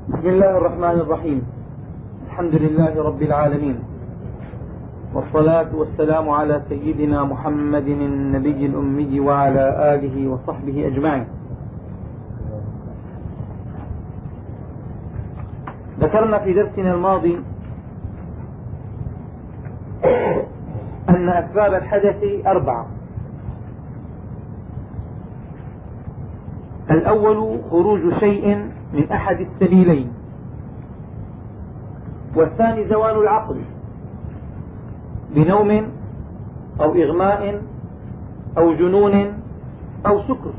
بسم الله الرحمن الرحيم. الحمد لله رب العالمين، والصلاة والسلام على سيدنا محمد النبي الأمي وعلى آله وصحبه أجمعين. ذكرنا في درسنا الماضي أن أسباب الحدث 4. الأول خروج شيء من أحد السبيلين، والثاني زوال العقل بنوم أو إغماء أو جنون أو سكر،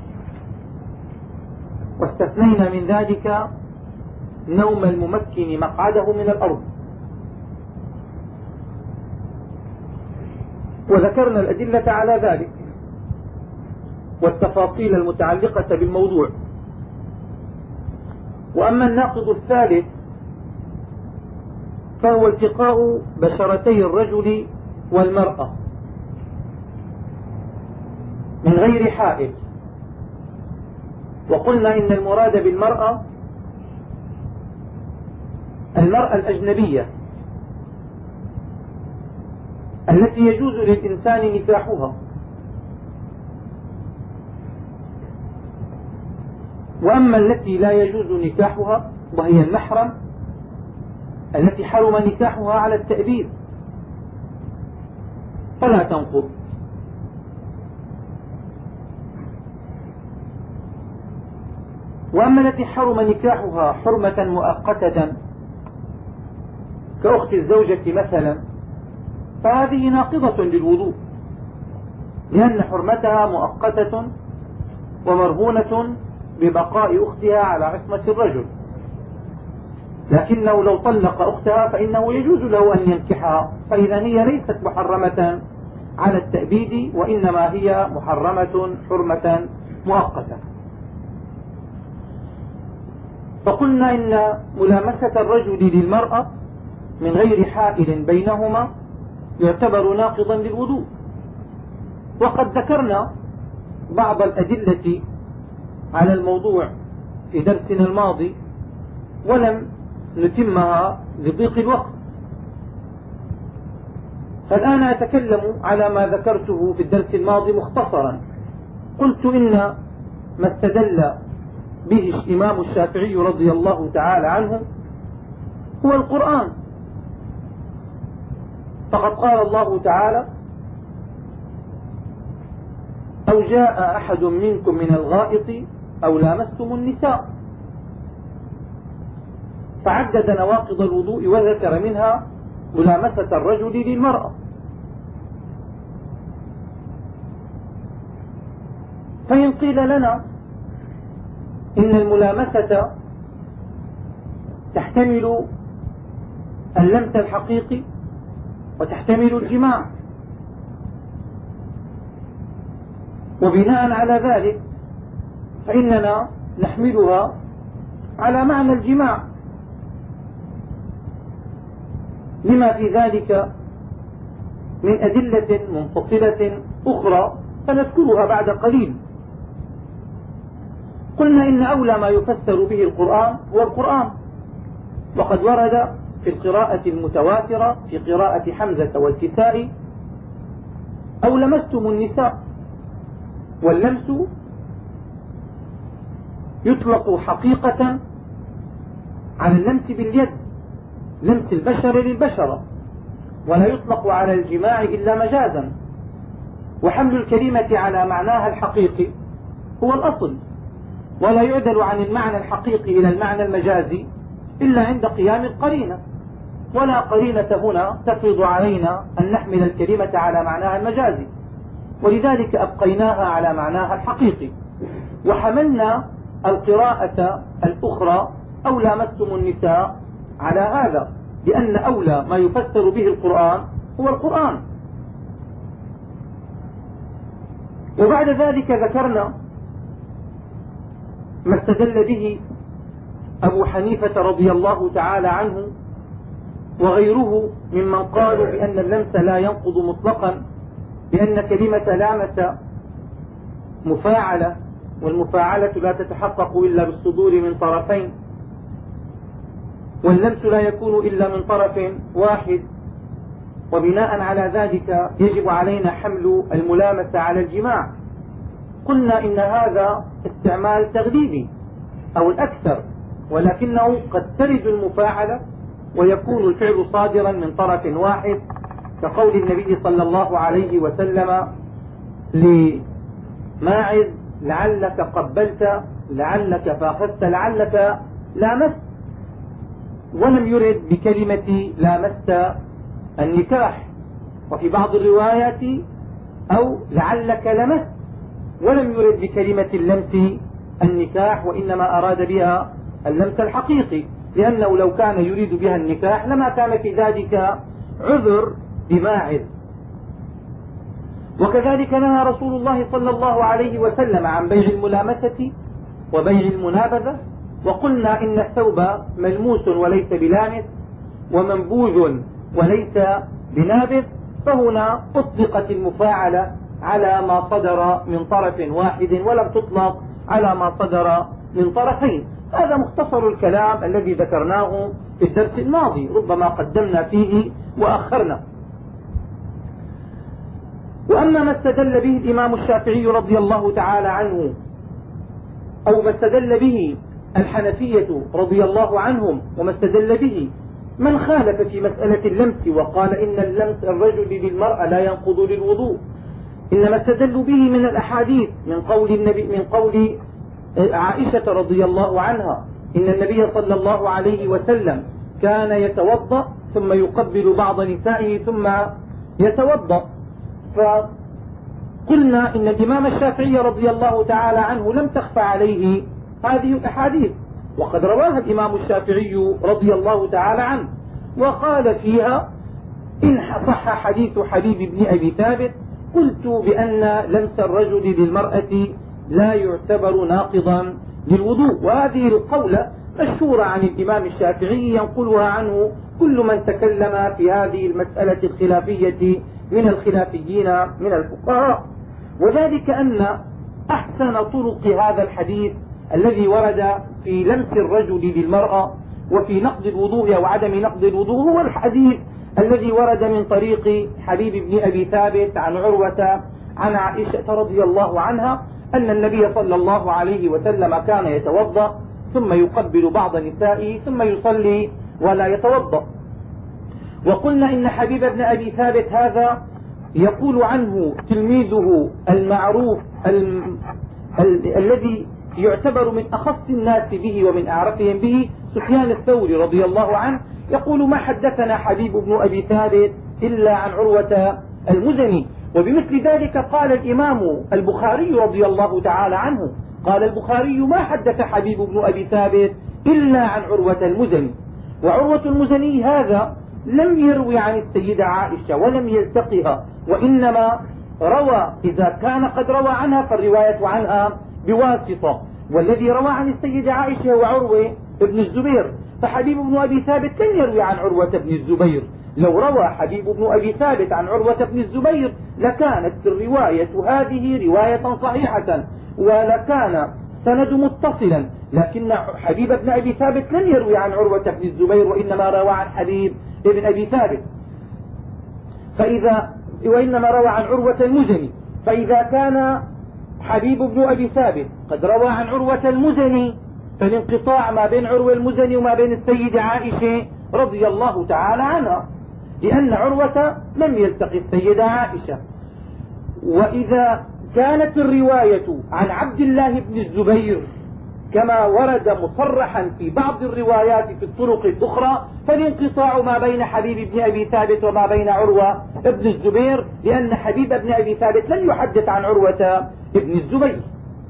واستثنينا من ذلك نوم الممكن مقعده من الأرض. وذكرنا الأدلة على ذلك والتفاصيل المتعلقة بالموضوع. وأما الناقض الثالث فهو التقاء بشرتي الرجل والمرأة من غير حائل. وقلنا إن المراد بالمرأة المرأة الأجنبية التي يجوز للإنسان نكاحها، وأما التي لا يجوز نكاحها وهي المحرم التي حرم نكاحها على التأبيد فلا تنقض. وأما التي حرم نكاحها حرمة مؤقتة كأخت الزوجة مثلا فهذه ناقضة للوضوء، لأن حرمتها مؤقتة ومرهونة ببقاء أختها على عصمة الرجل، لكنه لو طلق أختها فإنه يجوز له أن ينكحها، فإذا هي ليست محرمة على التأبيد، وإنما هي محرمة حرمة مؤقتة. فقلنا إن ملامسة الرجل للمرأة من غير حائل بينهما يعتبر ناقضا للوضوء. وقد ذكرنا بعض الأدلة على الموضوع في درسنا الماضي ولم نتمها لضيق الوقت، فالآن أتكلم على ما ذكرته في الدرس الماضي مختصرا. قلت إن ما استدل به الإمام الشافعي رضي الله تعالى عنه هو القرآن، فقد قال الله تعالى: أو جاء أحد منكم من الغائط أو لامستم النساء، فعدد نواقض الوضوء وذكر منها ملامسة الرجل للمرأة. فإن قيل لنا إن الملامسة تحتمل اللمس الحقيقي وتحتمل الجماع، وبناء على ذلك فإننا نحملها على معنى الجماع، لما في ذلك من أدلة منفصلة أخرى سنذكرها بعد قليل. قلنا إن أولى ما يفسر به القرآن هو القرآن، وقد ورد في القراءة المتواترة في قراءة حمزة والكساء: أو لمستم النساء. واللمس يطلق حقيقة على اللمس باليد، لمس البشر للبشرة، ولا يطلق على الجماع إلا مجازا. وحمل الكلمة على معناها الحقيقي هو الأصل، ولا يعدل عن المعنى الحقيقي إلى المعنى المجازي إلا عند قيام القرينة، ولا قرينة هنا تفرض علينا أن نحمل الكلمة على معناها المجازي، ولذلك أبقيناها على معناها الحقيقي. وحملنا القراءة الأخرى أو لامستم النساء على هذا، لأن أولى ما يفسر به القرآن هو القرآن. وبعد ذلك ذكرنا ما استدل به أبو حنيفة رضي الله تعالى عنه وغيره ممن قالوا بأن اللمس لا ينقض مطلقا، بأن كلمة لامس مفاعلة، والمفاعلة لا تتحقق إلا بالصدور من طرفين، واللمس لا يكون إلا من طرف واحد، وبناء على ذلك يجب علينا حمل الملامسة على الجماع. قلنا إن هذا استعمال تغليبي أو الأكثر، ولكنه قد ترد المفاعلة ويكون الفعل صادرا من طرف واحد، كقول النبي صلى الله عليه وسلم لماعز: لعلك قبلت، لعلك فاخذت، لعلك لامست، ولم يرد بكلمة لامست النكاح. وفي بعض الروايات: أو لعلك لمست، ولم يرد بكلمة اللمس النكاح، وإنما أراد بها اللمس الحقيقي، لأنه لو كان يريد بها النكاح لما كان في ذلك عذر بماعز. وكذلك نهى رسول الله صلى الله عليه وسلم عن بيع الملامسة وبيع المنابذة، وقلنا إن الثوب ملموس وليس بلامس، ومنبوذ وليس بنابذ، فهنا أطلقت المفاعلة على ما صدر من طرف واحد ولم تطلق على ما صدر من طرفين. هذا مختصر الكلام الذي ذكرناه في الدرس الماضي، ربما قدمنا فيه وأخرنا. وأما ما استدل به الإمام الشافعي رضي الله تعالى عنه، أو ما استدل به الحنفية رضي الله عنهم، وما استدل به من خالف في مسألة اللمس وقال إن اللمس الرجل للمرأة لا ينقض للوضوء، إنما استدلوا به من الأحاديث من قول عائشة رضي الله عنها: إن النبي صلى الله عليه وسلم كان يتوضأ ثم يقبل بعض نسائه ثم يتوضأ. فقلنا إن الإمام الشافعي رضي الله تعالى عنه لم تخفى عليه هذه الأحاديث، وقد رواها الإمام الشافعي رضي الله تعالى عنه، وقال فيها: إن صح حديث حبيب بن أبي ثابت قلت بأن لمس الرجل للمرأة لا يعتبر ناقضا للوضوء. وهذه القولة مشهورة عن الإمام الشافعي، ينقلها عنه كل من تكلم في هذه المسألة الخلافية من الخلافيين من الفقهاء. وذلك أن أحسن طرق هذا الحديث الذي ورد في لمس الرجل للمرأة وفي نقض الوضوء أو عدم نقض الوضوء هو الحديث الذي ورد من طريق حبيب بن أبي ثابت عن عروة عن عائشة رضي الله عنها أن النبي صلى الله عليه وسلم كان يتوضأ ثم يقبل بعض نسائه ثم يصلي ولا يتوضأ. وقلنا إن حبيب بن أبي ثابت هذا يقول عنه تلميذه المعروف الذي يعتبر من أخص الناس به ومن أعرفهم به سفيان الثوري رضي الله عنه، يقول: ما حدثنا حبيب بن أبي ثابت إلا عن عروة المزني. وبمثل ذلك قال الإمام البخاري رضي الله تعالى عنه، قال البخاري: ما حدث حبيب بن أبي ثابت إلا عن عروة المزني. وعروة المزني هذا لم يروي عن السيدة عائشة ولم يلتقها، وإنما روى إذا كان قد روى عنها فالرواية عنها بواسطة، والذي روى عن السيدة عائشة هو عروة بن الزبير، فحبيب بن أبي ثابت لن يروي عن عروة بن الزبير. لو روى حبيب بن أبي ثابت عن عروة بن الزبير لكانت الرواية هذه رواية صحيحة ولكان سند متصلا، لكن حبيب بن أبي ثابت لن يروي عن عروة بن الزبير وإنما روى عن حبيب بن أبي ثابت، وإنما روى عن عروة المزني. فإذا كان حبيب بن أبي ثابت قد روى عن عروة المزني فالانقطاع ما بين عروة المزني وما بين السيدة عائشة رضي الله تعالى عنها، لأن عروة لم يلتقي السيدة عائشة. وإذا كانت الرواية عن عبد الله بن الزبير كما ورد مصرحا في بعض الروايات في الطرق الأخرى فالانقطاع ما بين حبيب بن أبي ثابت وما بين عروة بن الزبير، لأن حبيب بن أبي ثابت لم يحدث عن عروة بن الزبير.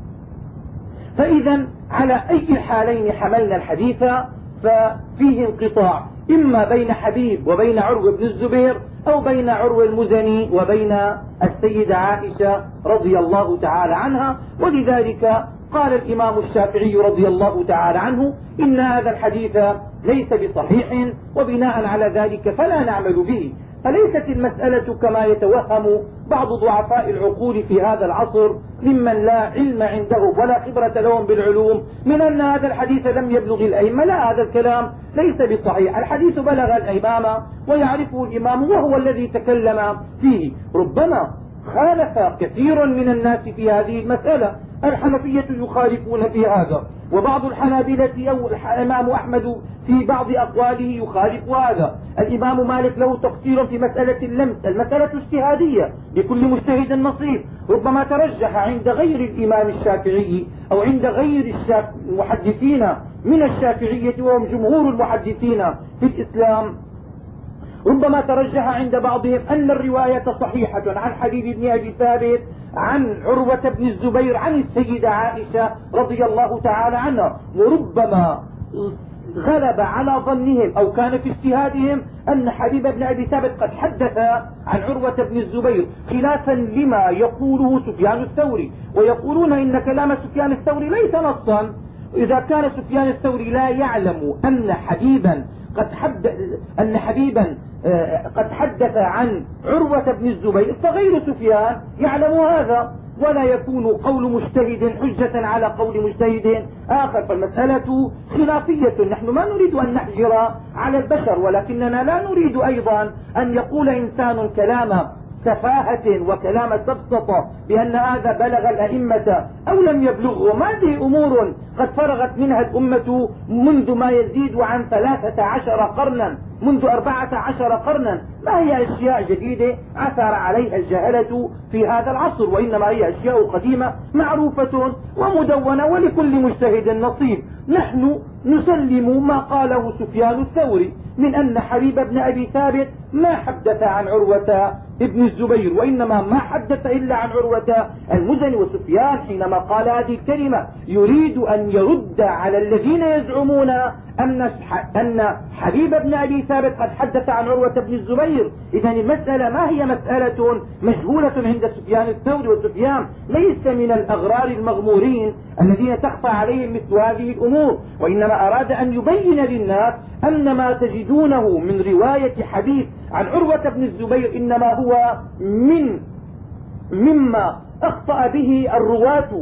فإذا على أي الحالين حملنا الحديث ففيه انقطاع إما بين حبيب وبين عروة بن الزبير أو بين عروة المزني وبين السيدة عائشة رضي الله تعالى عنها. ولذلك قال الإمام الشافعي رضي الله تعالى عنه: إن هذا الحديث ليس بصحيح، وبناء على ذلك فلا نعمل به، أليست المسألة كما يتوهم بعض ضعفاء العقول في هذا العصر ممن لا علم عنده ولا خبرة لهم بالعلوم من أن هذا الحديث لم يبلغ الأئمة؟ لا، هذا الكلام ليس بصحيح. الحديث بلغ الإمام ويعرفه الإمام وهو الذي تكلم فيه. ربما خالف كثير من الناس في هذه المسألة. الحنفية يخالفون في هذا، وبعض الحنابلة أو الإمام أحمد في بعض أقواله يخالف هذا. الإمام مالك له تقصير في مسألة اللمس، المسألة اجتهادية لكل مجتهد نصيب. ربما ترجح عند غير الإمام الشافعي أو عند غير المحدثين من الشافعية وهم جمهور المحدثين في الإسلام، ربما ترجح عند بعضهم أن الرواية صحيحة عن حبيب بن أبي ثابت عن عروة بن الزبير عن السيدة عائشة رضي الله تعالى عنها، وربما غلب على ظنهم أو كان في اجتهادهم أن حبيب بن أبي ثابت قد حدث عن عروة بن الزبير خلافا لما يقوله سفيان الثوري، ويقولون إن كلام سفيان الثوري ليس نصا. إذا كان سفيان الثوري لا يعلم أن حبيبا قد حدث عن عروة بن الزبير، فغير سفيان يعلم هذا، ولا يكون قول مجتهد حجة على قول مجتهد آخر. فالمسألة خلافية. نحن ما نريد أن نحجر على البشر، ولكننا لا نريد أيضا أن يقول إنسان كلام سفاهة وكلام سبسطة بأن هذا بلغ الأئمة أو لم يبلغه. ما هذه أمور قد فرغت منها الأمة منذ ما يزيد عن 13 قرنا، منذ 14 قرنا. ما هي أشياء جديدة عثر عليها الجهلة في هذا العصر، وإنما هي أشياء قديمة معروفة ومدونة ولكل مجتهد نصيب. نحن نسلم ما قاله سفيان الثوري من أن حبيب بن أبي ثابت ما حدث عن عروة ابن الزبير، وإنما ما حدث إلا عن عروة المزني. وسفيان حينما قال هذه الكلمة يريد أن يرد على الذين يزعمون أن حبيب بن أبي ثابت قد حدث عن عروة بن الزبير. إذن المسألة ما هي مسألة مجهولة عند سفيان الثوري، وسفيان ليس من الأغرار المغمورين الذين تخفى عليهم مثل هذه الأمور، وإنما أراد أن يبين للناس أن ما تجدونه من رواية حبيب عن عروة بن الزبير إنما هو مما أخطأ به الرواة،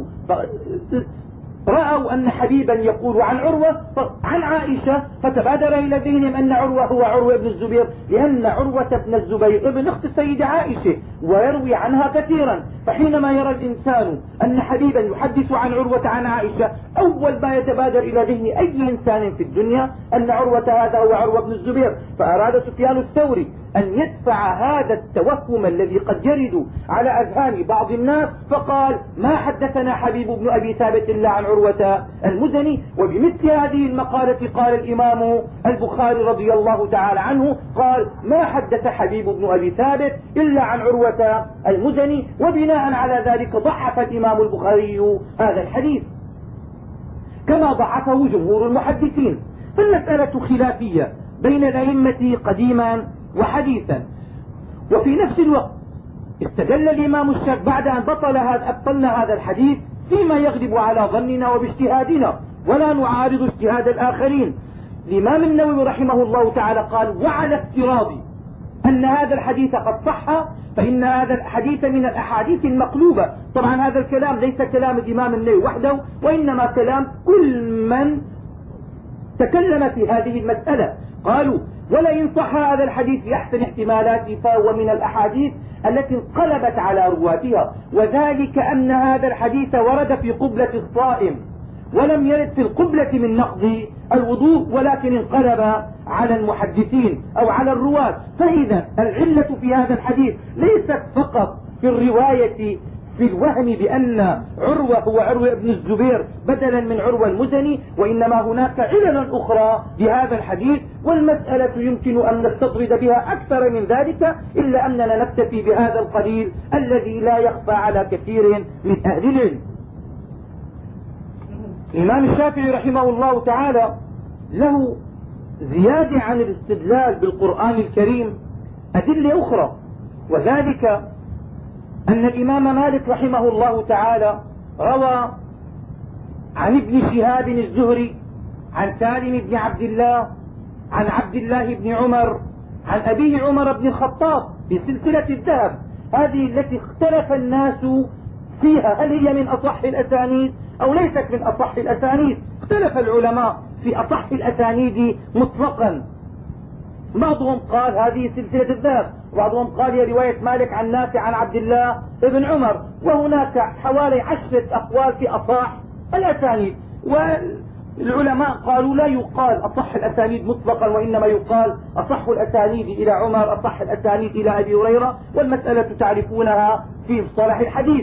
رأوا أن حبيبا يقول عن عروة عن عائشة، فتبادر إلى ذهنهم أن عروة هو عروة بن الزبير، لأن عروة بن الزبير ابن أخت السيدة عائشة ويروي عنها كثيرا. فحينما يرى الإنسان أن حبيبا يحدث عن عروة عن عائشة، أول ما يتبادر إلى ذهن أي إنسان في الدنيا أن عروة هذا هو عروة بن الزبير. فأراد سفيان الثوري أن يدفع هذا التوهم الذي قد يرد على أذهان بعض الناس، فقال ما حدثنا حبيب بن أبي ثابت إلا عن عروة المزني. وبمثل هذه المقالة قال الإمام البخاري رضي الله تعالى عنه، قال ما حدث حبيب بن أبي ثابت إلا عن عروة المزني، وبناء على ذلك ضعف الإمام البخاري هذا الحديث كما ضعفه جمهور المحدثين. فالمسألة خلافية بين الأئمة قديما وحديثا. وفي نفس الوقت استدل الإمام الشافعي بعد أن أبطلنا هذا الحديث فيما يغلب على ظننا وباجتهادنا ولا نعارض اجتهاد الآخرين. الإمام النووي رحمه الله تعالى قال وعلى افتراض أن هذا الحديث قد صح فإن هذا الحديث من الأحاديث المقلوبة. طبعا هذا الكلام ليس كلام الإمام النووي وحده، وإنما كلام كل من تكلم في هذه المسألة. قالوا ولئن صح هذا الحديث بأحسن احتمالاته فهو من الأحاديث التي انقلبت على رواتها، وذلك أن هذا الحديث ورد في قبلة الصائم ولم يرد في القبلة من نقض الوضوء، ولكن انقلب على المحدثين أو على الرواة. فإذا العلة في هذا الحديث ليست فقط في الرواية في الوهم بأن عروة هو عروة بن الزبير بدلا من عروة المزني، وإنما هناك علل أخرى بهذا الحديث، والمسألة يمكن أن نستطرد بها أكثر من ذلك، إلا أننا نكتفي بهذا القليل الذي لا يخفى على كثير من أهل العلم. الإمام الشافعي رحمه الله تعالى له زيادة عن الاستدلال بالقرآن الكريم أدلة أخرى، وذلك أن الإمام مالك رحمه الله تعالى روى عن ابن شهاب الزهري عن سالم بن عبد الله عن عبد الله بن عمر عن أبيه عمر بن الخطاب بسلسلة الذهب، هذه التي اختلف الناس فيها هل هي من أصح الأسانيد أو ليست من أصح الأسانيد. اختلف العلماء في أصح الأسانيد مطلقا، بعضهم قال هذه سلسلة الذهب، بعضهم قال هي رواية مالك عن نافع عن عبد الله بن عمر، وهناك حوالي 10 أقوال في أصح الأسانيد. والعلماء قالوا لا يقال أصح الأسانيد مطلقا، وإنما يقال أصح الأسانيد إلى عمر، أصح الأسانيد إلى أبي هريرة، والمسألة تعرفونها في مصطلح الحديث.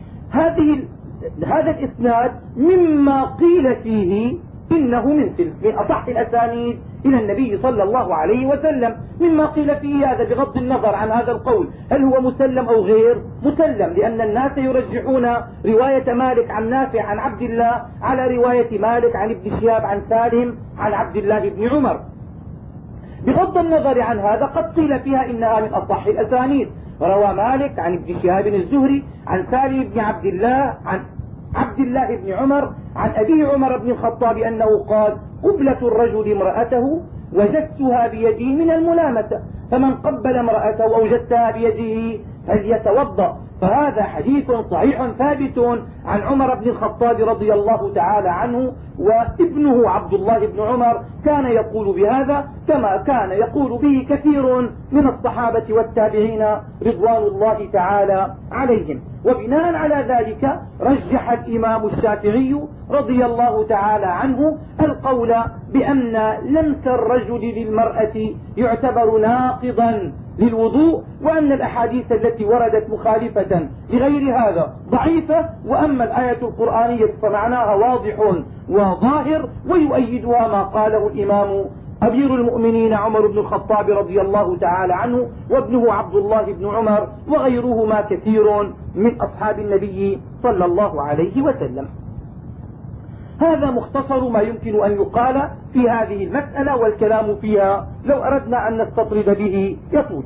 هذا الإسناد مما قيل فيه إنه من أصح الأسانيد إلى النبي صلى الله عليه وسلم، مما قيل فيه هذا بغض النظر عن هذا القول هل هو مسلم أو غير مسلم، لأن الناس يرجحون رواية مالك عن نافع عن عبد الله على رواية مالك عن ابن شهاب عن سالم عن عبد الله بن عمر. بغض النظر عن هذا قد قيل فيها إنها من أصح الأسانيد. روى مالك عن ابن شهاب الزهري عن سالم بن عبد الله عن عبد الله بن عمر عن أبي عمر بن الخطاب أنه قال: قبلة الرجل امرأته وجدتها بيده من الملامسة، فمن قبل امرأته أو وجدتها بيده فليتوضأ. فهذا حديث صحيح ثابت عن عمر بن الخطاب رضي الله تعالى عنه، وابنه عبد الله بن عمر كان يقول بهذا كما كان يقول به كثير من الصحابة والتابعين رضوان الله تعالى عليهم. وبناء على ذلك رجح الإمام الشافعي رضي الله تعالى عنه القول بأن لمس الرجل للمرأة يعتبر ناقضا للوضوء، وأن الأحاديث التي وردت مخالفة لغير هذا ضعيفة، وأما الآية القرآنية فمعناها واضح وظاهر، ويؤيدها ما قاله الإمام أمير المؤمنين عمر بن الخطاب رضي الله تعالى عنه وابنه عبد الله بن عمر وغيرهما كثير من أصحاب النبي صلى الله عليه وسلم. هذا مختصر ما يمكن أن يقال في هذه المسألة، والكلام فيها لو أردنا أن نستطرد به يطول.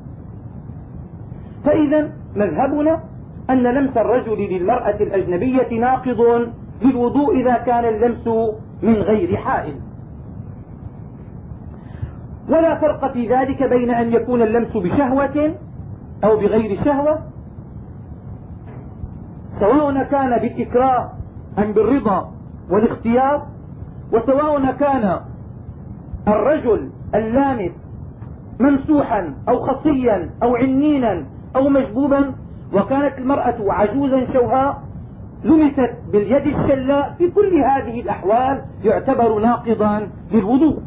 فإذا مذهبنا أن لمس الرجل للمرأة الأجنبية ناقض للوضوء إذا كان اللمس من غير حائل، ولا فرق في ذلك بين أن يكون اللمس بشهوة أو بغير شهوة، سواء كان بالإكراه أم بالرضا والاختيار، وسواء كان الرجل اللامس ممسوحا أو خصيا أو عنينا أو مجبوبا، وكانت المرأة عجوزا شوهاء لمست باليد الشلاء، في كل هذه الأحوال يعتبر ناقضا للوضوء.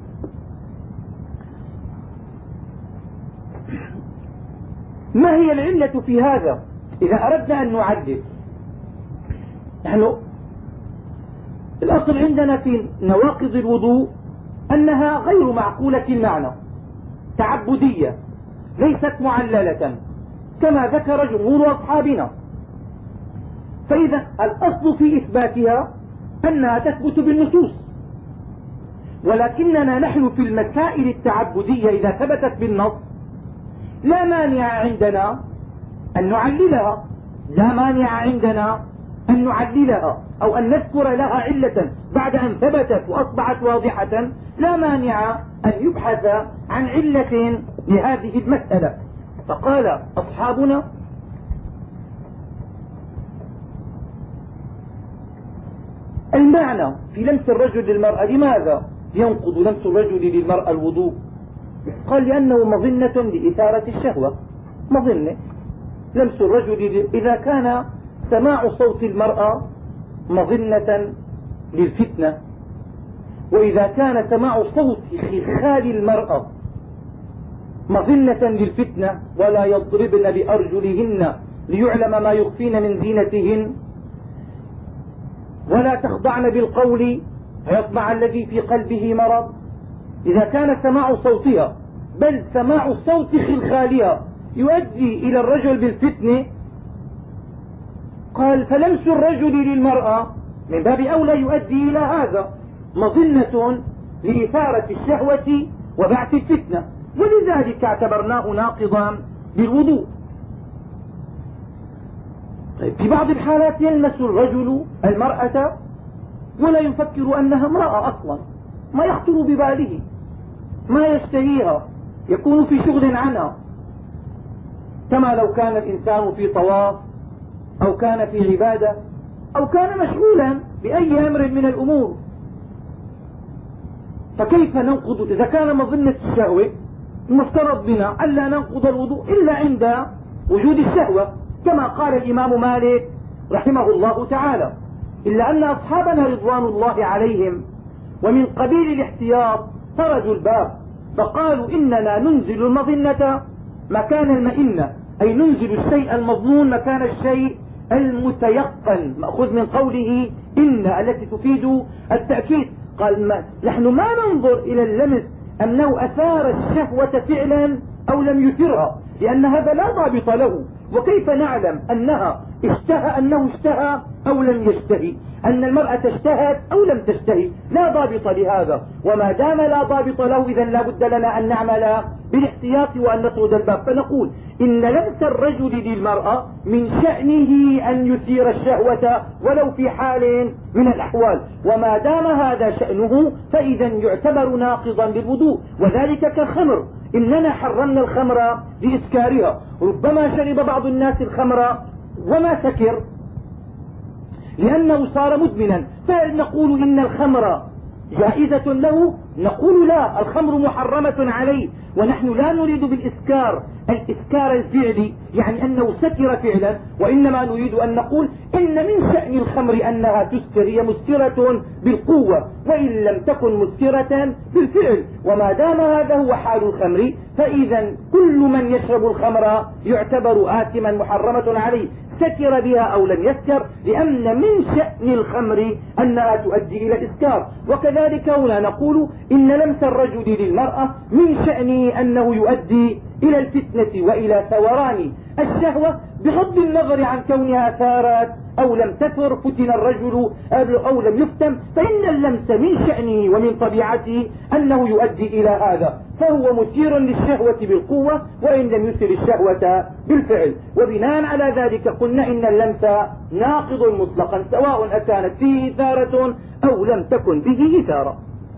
ما هي العلة في هذا؟ إذا أردنا أن نعدل، نحن الأصل عندنا في نواقض الوضوء أنها غير معقولة المعنى، تعبدية ليست معللة كما ذكر جمهور أصحابنا. فإذا الأصل في إثباتها أنها تثبت بالنصوص، ولكننا نحن في المسائل التعبدية إذا ثبتت بالنص لا مانع عندنا أن نعللها، لا مانع عندنا أن نعللها أو أن نذكر لها علة بعد أن ثبتت وأصبحت واضحة، لا مانع أن يبحث عن علة لهذه المسألة. فقال أصحابنا: المعنى في لمس الرجل للمرأة، لماذا ينقض لمس الرجل للمرأة الوضوء؟ قال: لأنه مظنة لإثارة الشهوة، مظنة لمس الرجل إذا كان سماع صوت المرأة مظنة للفتنة، وإذا كان سماع صوت خلال المرأة مظنة للفتنة، ولا يضربن بأرجلهن ليعلم ما يخفين من زينتهن، ولا تخضعن بالقول فيطمع الذي في قلبه مرض. إذا كان سماع صوتها بل سماع صوت خلخالها يؤدي إلى الرجل بالفتنة، قال: فلمس الرجل للمرأة من باب أولى يؤدي إلى هذا، مظنة لإثارة الشهوة وبعث الفتنة، ولذلك اعتبرناه ناقضا للوضوء. طيب، في بعض الحالات يلمس الرجل المرأة ولا يفكر أنها امرأة أصلا، ما يخطر بباله، ما يشتهيها، يكون في شغل عنها، كما لو كان الإنسان في طواف أو كان في عبادة أو كان مشغولا بأي أمر من الأمور. فكيف ننقض إذا كان مظنة الشهوة؟ المفترض بنا ألا ننقض الوضوء إلا عند وجود الشهوة، كما قال الإمام مالك رحمه الله تعالى. إلا أن أصحابنا رضوان الله عليهم ومن قبيل الاحتياط فرجوا الباب فقالوا إننا ننزل المظنة مكان المئنة، أي ننزل الشيء المظنون مكان الشيء المتيقن، مأخوذ من قوله إن التي تفيد التأكيد. قال نحن ما ننظر إلى اللمس أنه أثار الشهوة فعلا أو لم يثرها، لأن هذا لا ضابط له. وكيف نعلم أنه اشتهى أو لم يشتهي، أن المرأة اشتهت أو لم تشتهي؟ لا ضابط لهذا. وما دام لا ضابط له إذن لا بد لنا أن نعمل بالاحتياط وأن نطرد الباب، فنقول إن لمس الرجل للمرأة من شأنه أن يثير الشهوة ولو في حال من الأحوال، وما دام هذا شأنه فإذا يعتبر ناقضا للوضوء. وذلك كالخمر، إننا حرمنا الخمر لإسكارها، ربما شرب بعض الناس الخمر وما سكر لأنه صار مدمنا، فهل نقول إن الخمر جائزة له؟ نقول لا، الخمر محرمة عليه. ونحن لا نريد بالإسكار الإسكار الفعلي، يعني أنه سكر فعلا، وإنما نريد أن نقول إن من شأن الخمر أنها تسكر، هي مسكرة بالقوة وإن لم تكن مسكرة بالفعل. وما دام هذا هو حال الخمر فإذا كل من يشرب الخمر يعتبر آثما محرمة عليه، سكر بها أو لم يسكر، لأن من شأن الخمر أنها تؤدي إلى الإسكار. وكذلك هنا نقول إن لمس الرجل للمرأة من شأنه أنه يؤدي إلى الفتنة وإلى ثوران الشهوة، بغض النظر عن كونها ثارت أو لم تثر، فتن الرجل أو لم يفتن، فإن اللمس من شأنه ومن طبيعته أنه يؤدي إلى هذا، فهو مثير للشهوة بالقوة وإن لم يثر الشهوة بالفعل. وبناء على ذلك قلنا إن اللمس ناقض مطلقا، سواء أكانت فيه إثارة أو لم تكن به إثارة.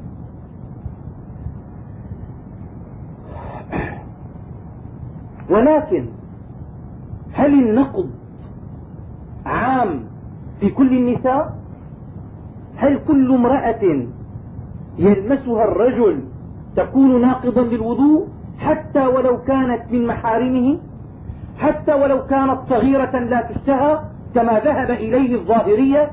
ولكن هل النقض عام في كل النساء؟ هل كل امرأة يلمسها الرجل تكون ناقضا للوضوء حتى ولو كانت من محارمه، حتى ولو كانت صغيرة لا تشتهى، كما ذهب إليه الظاهرية،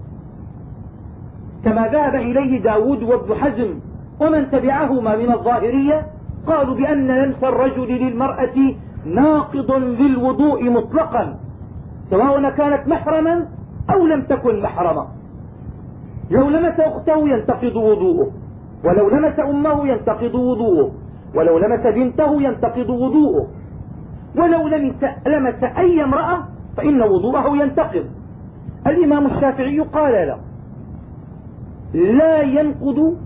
كما ذهب إليه داود وابن حزم ومن تبعهما من الظاهرية؟ قالوا بأن لمس الرجل للمرأة ناقض للوضوء مطلقا، سواء كانت محرما أو لم تكن محرما. لو لمس أخته ينتقض وضوءه، ولو لمس أمه ينتقض وضوءه، ولو لمس بنته ينتقض وضوءه، ولو لمس أي امرأة فإن وضوءه ينتقض. الإمام الشافعي قال لا ينقض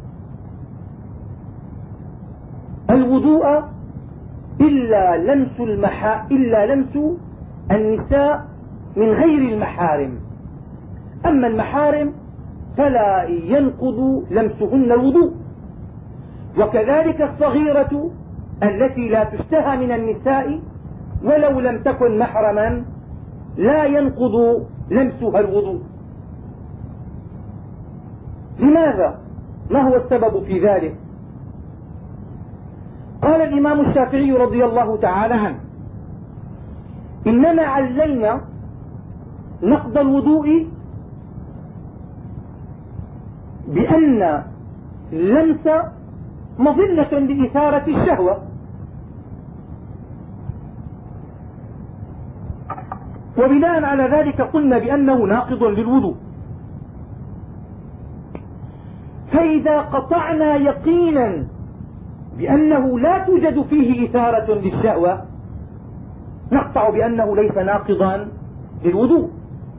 الوضوء إلا لمس النساء من غير المحارم، أما المحارم فلا ينقض لمسهن الوضوء. وكذلك الصغيرة التي لا تشتهى من النساء ولو لم تكن محرما لا ينقض لمسها الوضوء. لماذا؟ ما هو السبب في ذلك؟ قال الإمام الشافعي رضي الله تعالى عنه إننا عللنا نقض الوضوء بأن اللمس مظنة لإثارة الشهوة، وبناء على ذلك قلنا بأنه ناقض للوضوء. فإذا قطعنا يقينا بأنه لا توجد فيه إثارة للشهوة نقطع بأنه ليس ناقضا للوضوء.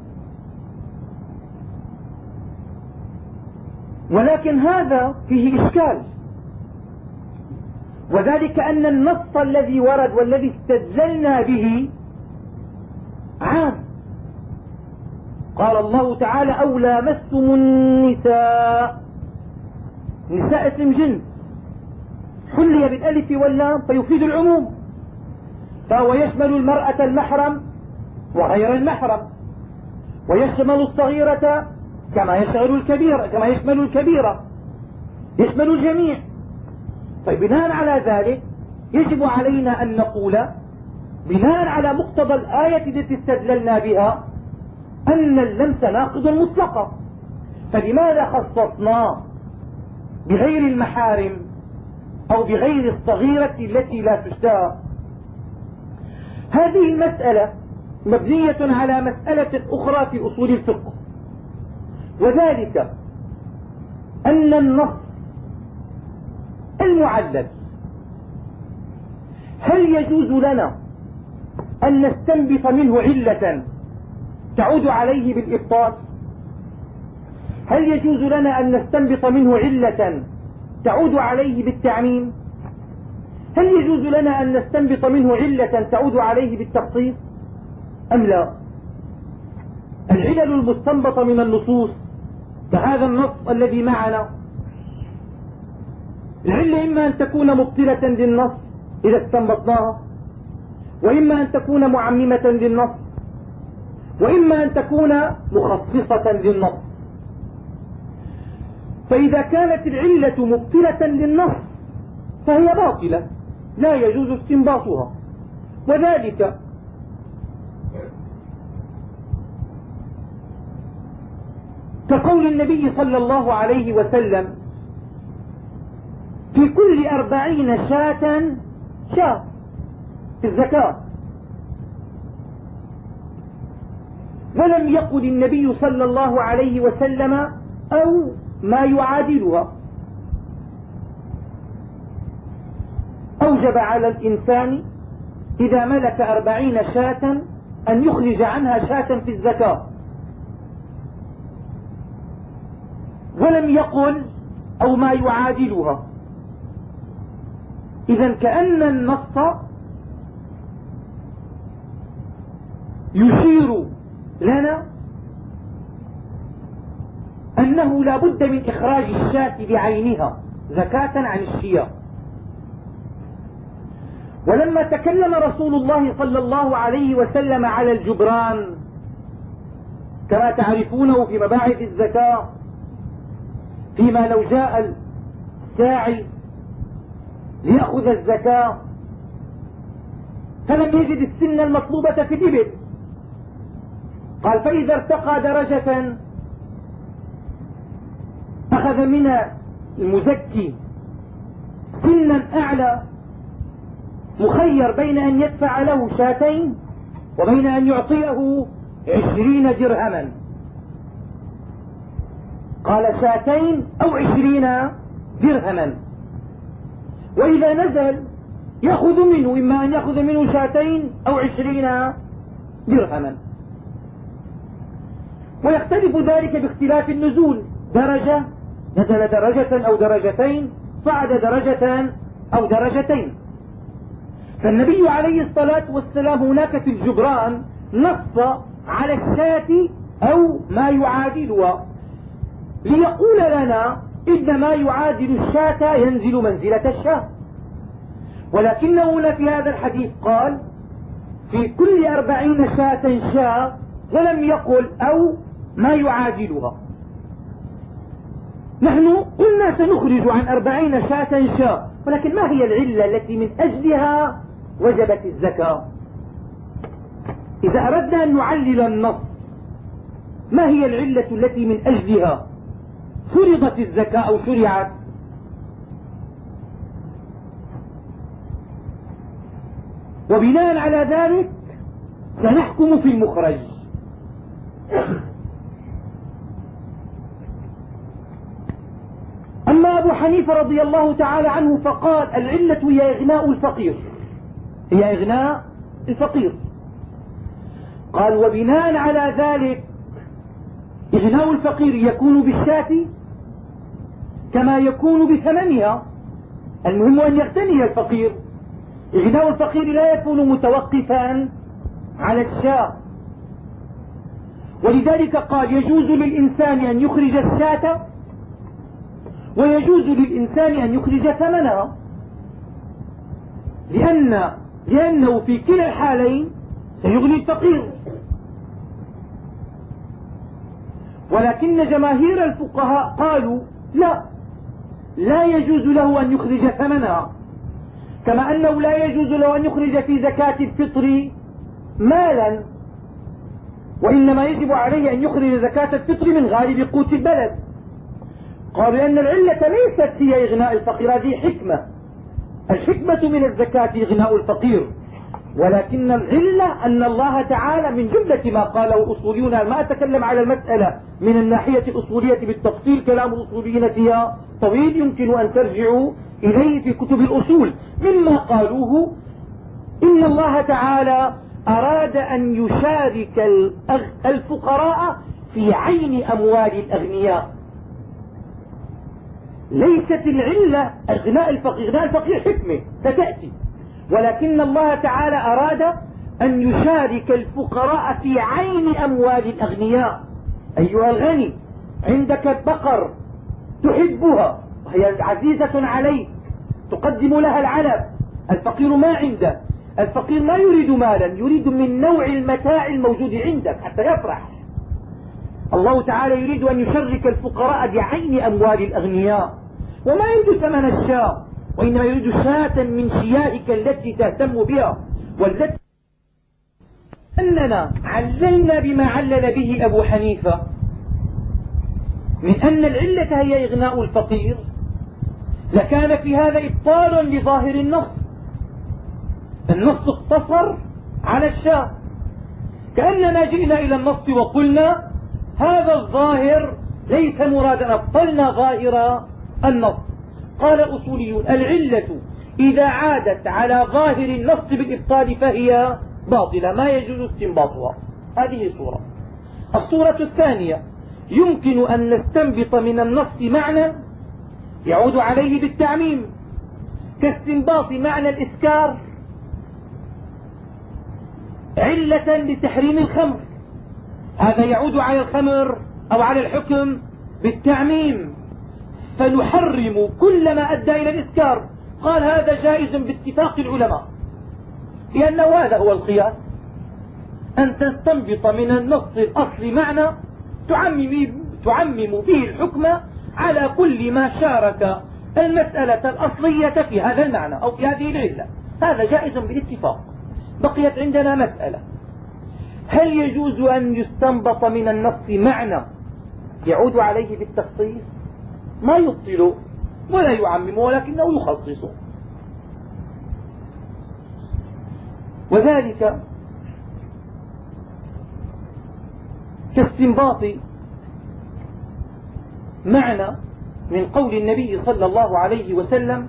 ولكن هذا فيه إشكال، وذلك أن النص الذي ورد والذي استدللنا به عام. قال الله تعالى أو لامستم النساء، نساء اسم جنس، حلي بالألف واللام فيفيد العموم، فهو يشمل المرأة المحرم وغير المحرم، ويشمل الصغيرة كما يشمل الكبيرة، يشمل الجميع. فبناء على ذلك يجب علينا أن نقول بناء على مقتضى الآية التي استدللنا بها أن اللمس ناقض مطلقا، فلماذا خصصنا بغير المحارم أو بغير الصغيرة التي لا تشتهى؟ هذه المسألة مبنية على مسألة أخرى في أصول الفقه، وذلك أن النص المعلل هل يجوز لنا أن نستنبط منه علة تعود عليه بالإبطال؟ هل يجوز لنا أن نستنبط منه علة تعود عليه بالتعميم؟ هل يجوز لنا أن نستنبط منه علة تعود عليه بالتخصيص أم لا؟ العلل المستنبطة من النصوص كهذا النص الذي معنا، العلة إما أن تكون مبطلة للنص إذا استنبطناها، وإما أن تكون معممة للنص، وإما أن تكون مخصصة للنص. فإذا كانت العلة مبطلة للنص فهي باطلة لا يجوز استنباطها، وذلك كقول النبي صلى الله عليه وسلم في كل 40 شاة شاة في الزكاة، ولم يقل النبي صلى الله عليه وسلم أو ما يعادلها. أوجب على الإنسان إذا ملك 40 شاة أن يخرج عنها شاة في الزكاة، ولم يقل أو ما يعادلها. إذا كأن النص يشير لنا أنه لا بد من إخراج الشاة بعينها زكاة عن الشياه. ولما تكلم رسول الله صلى الله عليه وسلم على الجبران كما تعرفونه في مباحث الزكاة، فيما لو جاء الساعي ليأخذ الزكاة فلم يجد السن المطلوبة في الإبل، قال فإذا ارتقى درجة أخذ من المزكي سنا أعلى، مخير بين أن يدفع له شاتين وبين أن يعطيه 20 درهما، قال شاتين أو 20 درهما. وإذا نزل يأخذ منه إما أن يأخذ منه شاتين أو 20 درهما، ويختلف ذلك باختلاف النزول، درجة نزل درجة أو درجتين، صعد درجة أو درجتين. فالنبي عليه الصلاة والسلام هناك في الجبران نص على الشاة أو ما يعادلها ليقول لنا إن ما يعادل الشاة ينزل منزلة الشاة، ولكنه في هذا الحديث قال في كل 40 شاة شاة، ولم يقل أو ما يعادلها. نحن قلنا سنخرج عن 40 شاة شاة، ولكن ما هي العلة التي من أجلها وجبت الزكاة؟ إذا أردنا أن نعلل النص ما هي العلة التي من أجلها فرضت الزكاة أو شرعت؟ وبناء على ذلك سنحكم في المخرج. أما أبو حنيفة رضي الله تعالى عنه فقال العلة هي إغناء الفقير، هي إغناء الفقير. قال وبناء على ذلك إغناء الفقير يكون بالشاة كما يكون بثمنها، المهم أن يغتني الفقير. إغناء الفقير لا يكون متوقفا على الشاة، ولذلك قال يجوز للإنسان أن يخرج الشاة ويجوز للإنسان أن يخرج ثمنها. لأنه في كلا الحالين سيغني الفقير. ولكن جماهير الفقهاء قالوا لا يجوز له أن يخرج ثمنها، كما أنه لا يجوز له أن يخرج في زكاة الفطر مالا، وإنما يجب عليه أن يخرج زكاة الفطر من غالب قوت البلد. قالوا لأن العلة ليست هي إغناء الفقير، هذه حكمة، الحكمة من الزكاة إغناء الفقير، ولكن العلة أن الله تعالى من جملة ما قاله الأصوليون، ما أتكلم على المسألة من الناحية الأصولية بالتفصيل، كلام الأصوليين فيها طويل يمكن أن ترجعوا إليه في كتب الأصول. مما قالوه إن الله تعالى أراد أن يشارك الفقراء في عين أموال الأغنياء. ليست العلة إغناء الفقير حكمة ستأتي، ولكن الله تعالى أراد أن يشارك الفقراء في عين أموال الأغنياء. أيها الغني، عندك بقر تحبها وهي عزيزة عليك، تقدم لها العلف. الفقير ما عنده، الفقير ما يريد مالا، يريد من نوع المتاع الموجود عندك حتى يفرح. الله تعالى يريد أن يشرك الفقراء بعين أموال الأغنياء، وما يريد ثمن الشاة، وإنما يريد شاة من شيائك التي تهتم بها، والتي أننا عللنا بما علل به أبو حنيفة من أن العلة هي إغناء الفقير، لكان في هذا إبطال لظاهر النص. النص اقتصر على الشاة، كأننا جئنا إلى النص وقلنا هذا الظاهر ليس مرادا، أبطلنا ظاهر النص. قال الأصوليون العلة إذا عادت على ظاهر النص بالإبطال فهي باطلة، ما يجوز استنباطها. هذه صورة. الصورة الثانية، يمكن أن نستنبط من النص معنى يعود عليه بالتعميم، كاستنباط معنى الإسكار علة لتحريم الخمر، هذا يعود على الخمر أو على الحكم بالتعميم، فنحرم كل ما أدى إلى الإسكار. قال هذا جائز باتفاق العلماء، لأنه هذا هو القياس، أن تستنبط من النص الأصل معنى تعمم به الحكم على كل ما شارك المسألة الأصلية في هذا المعنى أو في هذه العلة. هذا جائز بالاتفاق. بقيت عندنا مسألة، هل يجوز أن يستنبط من النص معنى يعود عليه بالتخصيص؟ ما يبطل ولا يعمم، ولكنه يخصص، وذلك كاستنباط معنى من قول النبي صلى الله عليه وسلم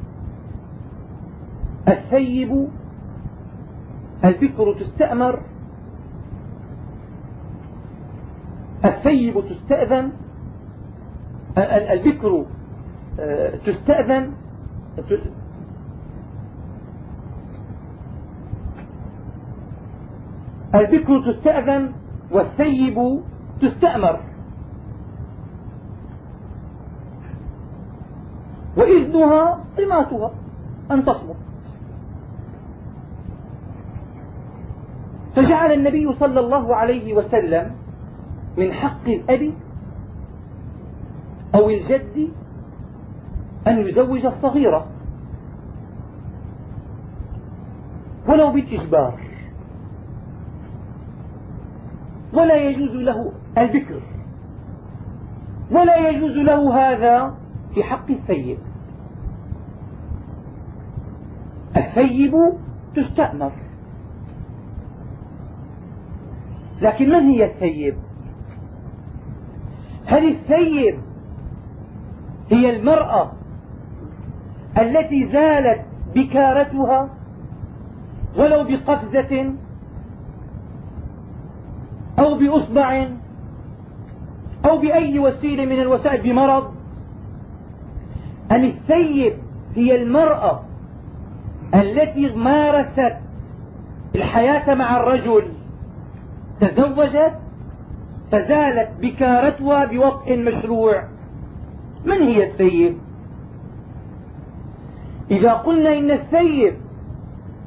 الثيب البكر تستأمر، الثيب تستأذن، البكر تستأذن، البكر تستأذن والثيب تستأمر، وإذنها صماتها أن تصمت. فجعل النبي صلى الله عليه وسلم من حق الأب أو الجد أن يزوج الصغيرة ولو بالإجبار، ولا يجوز له البكر، ولا يجوز له هذا في حق الثيب. الثيب تستأمر، لكن من هي الثيب؟ هل الثيب هي المرأة التي زالت بكارتها ولو بقفزة أو بأصبع أو بأي وسيلة من الوسائل بمرض؟ أم الثيب هي المرأة التي مارست الحياة مع الرجل، تزوجت فزالت بكارتها بوطء مشروع؟ من هي الثيب؟ إذا قلنا إن الثيب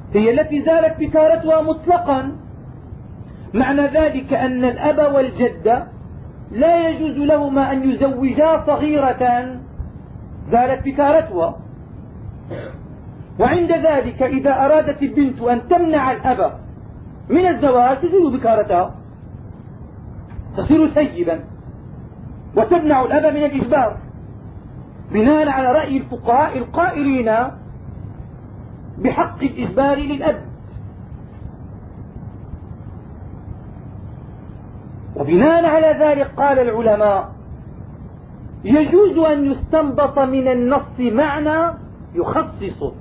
هي التي زالت بكارتها مطلقا. معنى ذلك أن الأب والجد لا يجوز لهما أن يزوجا صغيرة زالت بكارتها. وعند ذلك إذا أرادت البنت أن تمنع الأب من الزواج تزول بكارتها، تصير سيبا وتمنع الأب من الإجبار، بناء على رأي الفقهاء القائلين بحق الإجبار للأب. وبناء على ذلك قال العلماء يجوز أن يستنبط من النص معنى يخصصه.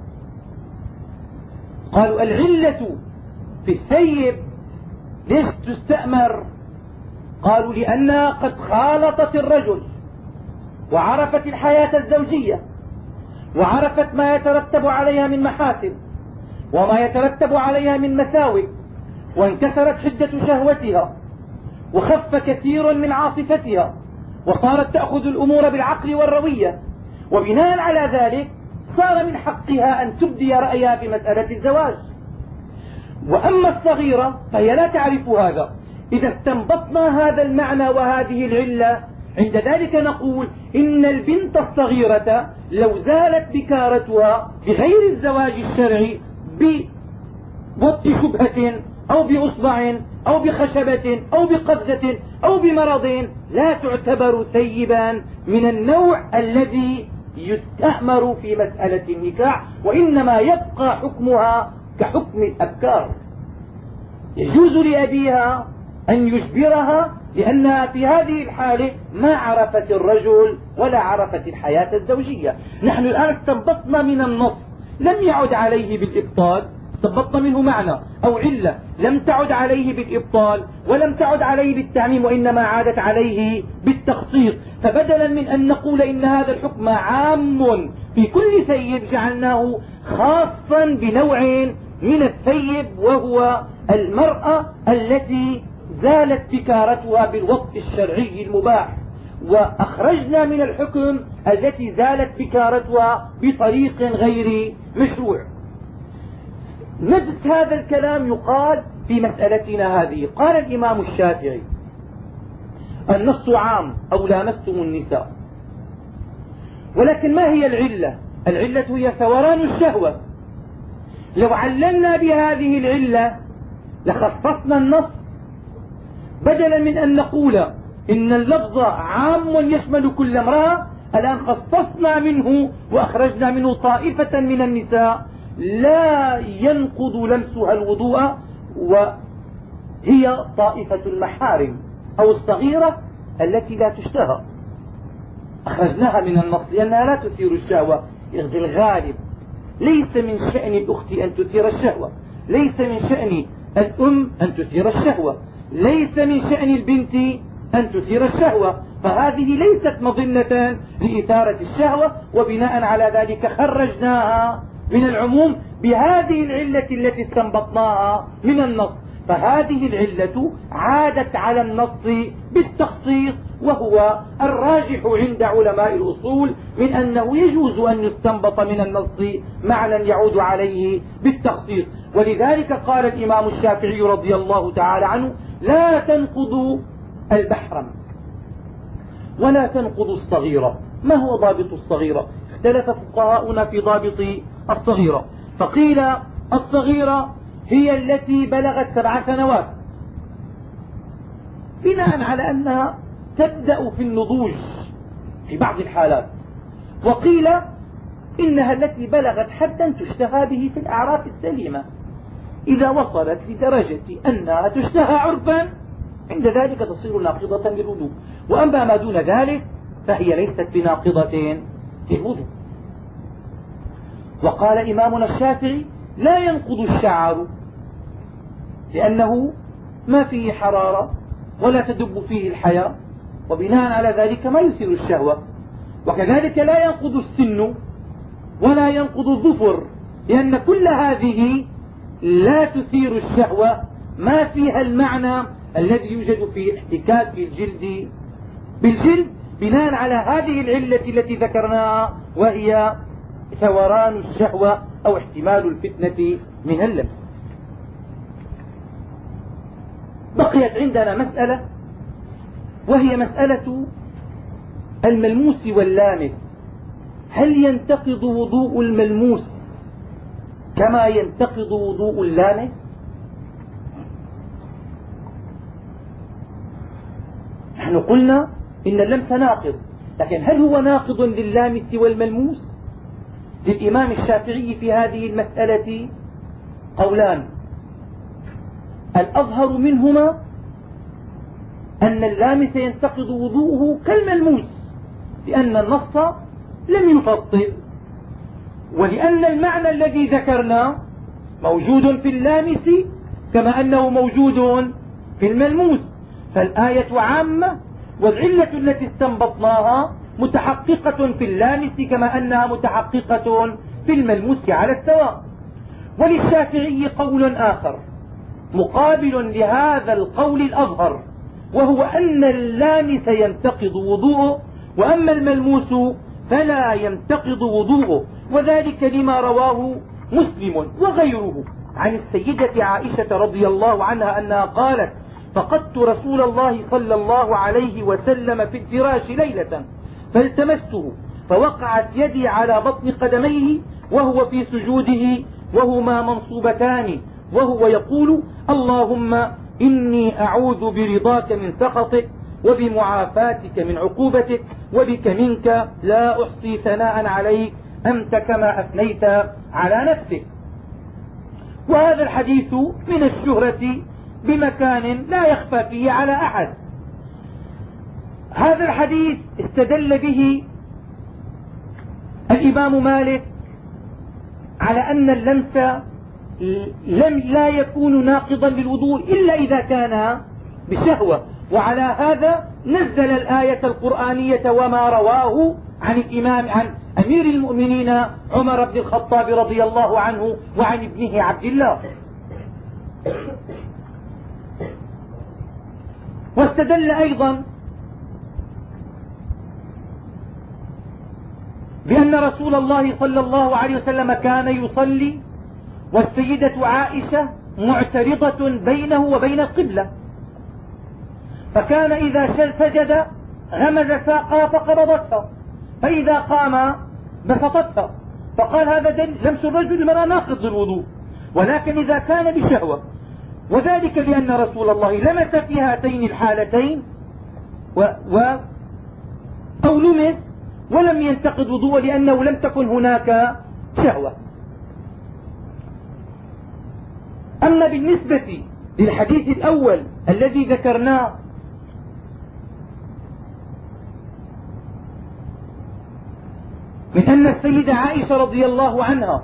قالوا العلة في الثيب ليش تستأمر؟ قالوا لأنها قد خالطت الرجل وعرفت الحياة الزوجية وعرفت ما يترتب عليها من محاسن وما يترتب عليها من مساوئ، وانكسرت حدة شهوتها وخف كثير من عاصفتها وصارت تأخذ الأمور بالعقل والروية، وبناء على ذلك صار من حقها أن تبدي رأيها في مسألة الزواج. وأما الصغيرة فهي لا تعرف هذا. إذا استنبطنا هذا المعنى وهذه العلة عند ذلك نقول إن البنت الصغيرة لو زالت بكارتها بغير الزواج الشرعي بوطء شبهة أو بأصبع أو بخشبة أو بقفزة أو بمرض لا تعتبر ثيبا من النوع الذي يستأمر في مسألة النكاح، وإنما يبقى حكمها كحكم الأبكار. يجوز لأبيها أن يجبرها لأنها في هذه الحالة ما عرفت الرجل ولا عرفت الحياة الزوجية. نحن الآن استنبطنا من النص لم يعد عليه بالإبطال، استنبطنا منه معنى أو علة لم تعد عليه بالإبطال ولم تعد عليه بالتعميم، وإنما عادت عليه بالتخصيص. فبدلا من أن نقول إن هذا الحكم عام في كل ثيب جعلناه خاصا بنوع من الثيب، وهو المرأة التي زالت بكارتها بالوطء الشرعي المباح، وأخرجنا من الحكم التي زالت بكارتها بطريق غير مشروع. نفس هذا الكلام يقال في مسألتنا هذه. قال الإمام الشافعي النص عام أو لامستم النساء، ولكن ما هي العلة؟ العلة هي ثوران الشهوة. لو عللنا بهذه العلة لخصصنا النص، بدلا من أن نقول إن اللفظ عام يشمل كل امرأة، الآن خصصنا منه وأخرجنا منه طائفة من النساء لا ينقض لمسها الوضوء، وهي طائفة المحارم أو الصغيرة التي لا تشتهى. أخرجناها من النص لأنها لا تثير الشهوة في الغالب. ليس من شأن الأخت أن تثير الشهوة، ليس من شأن الأم أن تثير الشهوة، ليس من شأن البنت أن تثير الشهوة، فهذه ليست مظنة لإثارة الشهوة، وبناء على ذلك خرجناها من العموم بهذه العلة التي استنبطناها من النص. فهذه العلة عادت على النص بالتخصيص، وهو الراجح عند علماء الأصول من أنه يجوز أن يستنبط من النص معنى يعود عليه بالتخصيص. ولذلك قال الإمام الشافعي رضي الله تعالى عنه لا تنقض البحرم ولا تنقض الصغيرة. ما هو ضابط الصغيرة؟ اختلف فقهاؤنا في ضابط الصغيرة، فقيل الصغيرة هي التي بلغت 7 سنوات بناء على أنها تبدأ في النضوج في بعض الحالات، وقيل إنها التي بلغت حدا تشتهى به في الأعراف السليمة. إذا وصلت لدرجة أنها تشتهى عرفا عند ذلك تصير ناقضة للوضوء، وأما ما دون ذلك فهي ليست بناقضة للوضوء. وقال إمامنا الشافعي لا ينقض الشعر لأنه ما فيه حرارة ولا تدب فيه الحياة، وبناء على ذلك ما يثير الشهوة. وكذلك لا ينقض السن ولا ينقض الظفر، لأن كل هذه لا تثير الشهوة، ما فيها المعنى الذي يوجد في احتكاك الجلد بالجلد، بناء على هذه العلة التي ذكرناها وهي ثوران الشهوة أو احتمال الفتنة من اللمس. بقيت عندنا مسألة، وهي مسألة الملموس واللامس. هل ينتقض وضوء الملموس كما ينتقض وضوء اللامس؟ نحن قلنا إن اللمس ناقض، لكن هل هو ناقض لللامس والملموس؟ للإمام الشافعي في هذه المسألة قولان. الأظهر منهما أن اللامس ينتقض وضوءه كالملموس، لأن النص لم يفصل، ولأن المعنى الذي ذكرنا موجود في اللامس كما أنه موجود في الملموس، فالآية عامة، والعلة التي استنبطناها متحققة في اللامس كما أنها متحققة في الملموس على السواء. وللشافعي قول آخر مقابل لهذا القول الأظهر، وهو أن اللامس ينتقض وضوءه، وأما الملموس فلا ينتقض وضوءه، وذلك لما رواه مسلم وغيره عن السيدة عائشة رضي الله عنها أنها قالت: فقدت رسول الله صلى الله عليه وسلم في الفراش ليلة فالتمسته فوقعت يدي على بطن قدميه وهو في سجوده وهما منصوبتان، وهو يقول: اللهم إني أعوذ برضاك من سخطك وبمعافاتك من عقوبتك وبك منك لا أحصي ثناء عليك أنت كما أثنيت على نفسك. وهذا الحديث من الشهرة بمكان لا يخفى فيه على أحد. هذا الحديث استدل به الإمام مالك على أن اللمس لا يكون ناقضا للوضوء إلا إذا كان بشهوة، وعلى هذا نزل الآية القرآنية وما رواه عن أمير المؤمنين عمر بن الخطاب رضي الله عنه وعن ابنه عبد الله. واستدل أيضا بأن رسول الله صلى الله عليه وسلم كان يصلي والسيدة عائشة معترضة بينه وبين القبلة، فكان إذا سجد غمز ساقها فقبضتها، فإذا قام بسطتها، فقال هذا لمس الرجل المرأة ناقض للوضوء، ولكن إذا كان بشهوة، وذلك لأن رسول الله لمس في هاتين الحالتين أو لمس ولم ينتقض وضوء لأنه لم تكن هناك شهوة. أما بالنسبة للحديث الأول الذي ذكرناه من أن السيدة عائشة رضي الله عنها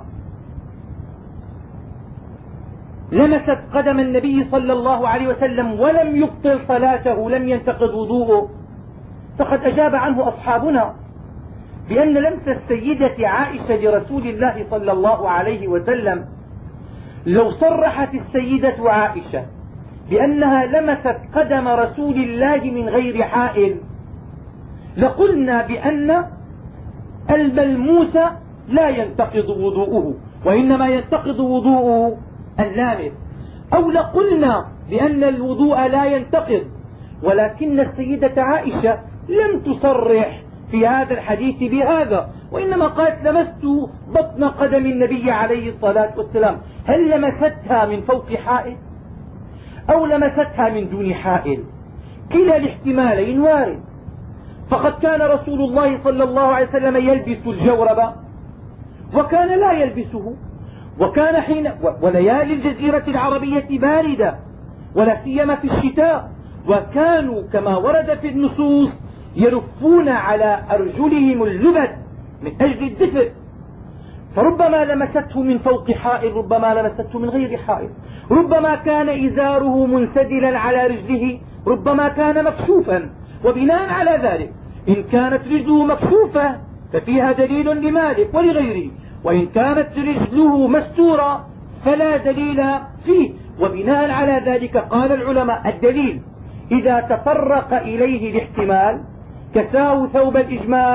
لمست قدم النبي صلى الله عليه وسلم ولم يبطل صلاته، لم ينتقض وضوءه، فقد أجاب عنه أصحابنا بأن لمس السيدة عائشة لرسول الله صلى الله عليه وسلم، لو صرحت السيدة عائشة بأنها لمست قدم رسول الله من غير حائل لقلنا بأن الملموس لا ينتقض وضوءه وإنما ينتقض وضوء اللامس، أو لقلنا بأن الوضوء لا ينتقض، ولكن السيدة عائشة لم تصرح في هذا الحديث بهذا، وإنما قالت لمست بطن قدم النبي عليه الصلاة والسلام. هل لمستها من فوق حائل أو لمستها من دون حائل؟ كلا الاحتمالين وارد. فقد كان رسول الله صلى الله عليه وسلم يلبس الجورب وكان لا يلبسه، وكان وليالي الجزيرة العربية باردة ولا سيما في الشتاء، وكانوا كما ورد في النصوص يرفون على أرجلهم اللبد من أجل الدفء، فربما لمسته من فوق حائل، ربما لمسته من غير حائل، ربما كان إزاره منسدلا على رجله، ربما كان مكشوفا. وبناء على ذلك إن كانت رجله مكشوفة ففيها دليل لمالك ولغيره، وإن كانت رجله مستورة فلا دليل فيه. وبناء على ذلك قال العلماء الدليل إذا تفرق إليه الاحتمال كساو ثوب الإجمال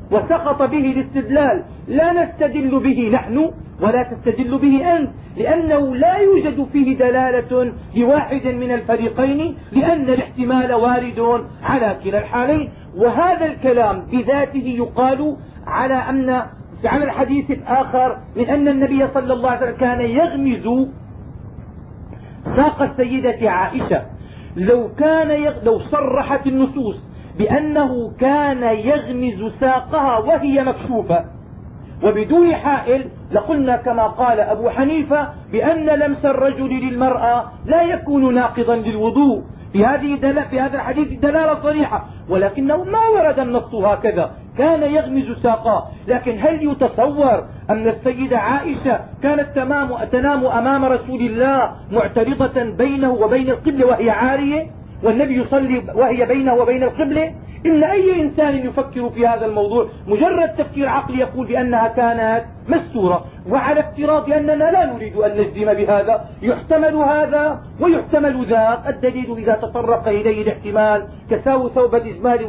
وسقط به الاستدلال لا نستدل به نحن ولا تستدل به أنت، لأنه لا يوجد فيه دلالة لواحد من الفريقين، لأن الاحتمال وارد على كلا الحالين. وهذا الكلام بذاته يقال على الحديث الآخر من أن النبي صلى الله عليه وسلم كان يغمز ساق السيدة عائشة. لو صرحت النصوص بأنه كان يغمز ساقها وهي مكشوفة وبدون حائل لقلنا كما قال أبو حنيفة بأن لمس الرجل للمرأة لا يكون ناقضا للوضوء. في هذا الحديث دلالة صريحة، ولكنه ما ورد النص هكذا، كان يغمز ساقاه. لكن هل يتصور أن السيدة عائشة كانت تنام أمام رسول الله معترضة بينه وبين القبلة وهي عارية، والنبي يصلي وهي بينه وبين القبلة؟ إن أي إنسان يفكر في هذا الموضوع مجرد تفكير عقلي يقول بأنها كانت مستورة. وعلى افتراض أننا لا نريد أن نجزم بهذا، يحتمل هذا ويحتمل ذاك. الدليل إذا تطرق إليه الاحتمال كساو ثوب الإجمال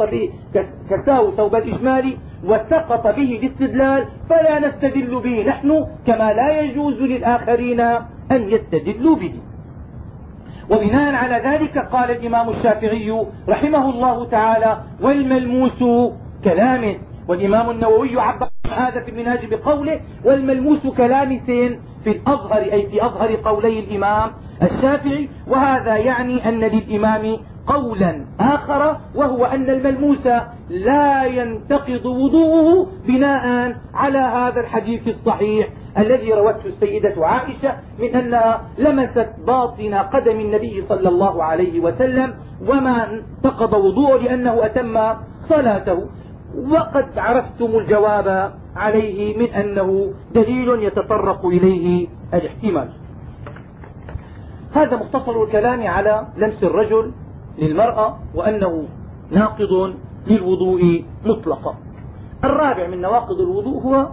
وسقط به الاستدلال فلا نستدل به نحن، كما لا يجوز للآخرين أن يستدلوا به. وبناء على ذلك قال الإمام الشافعي رحمه الله تعالى: والملموس كلام. والإمام النووي عبر هذا في المنهاج بقوله: والملموس كلامس في الأظهر، أي في أظهر قولي الإمام الشافعي. وهذا يعني أن للإمام قولا آخر، وهو أن الملموس لا ينتقض وضوءه بناء على هذا الحديث الصحيح الذي روته السيدة عائشة من أنها لمست باطن قدم النبي صلى الله عليه وسلم وما انتقض وضوءه لأنه أتم صلاته. وقد عرفتم الجواب عليه من أنه دليل يتطرق إليه الاحتمال. هذا مختصر الكلام على لمس الرجل للمرأة وأنه ناقض للوضوء مطلقا. الرابع من نواقض الوضوء هو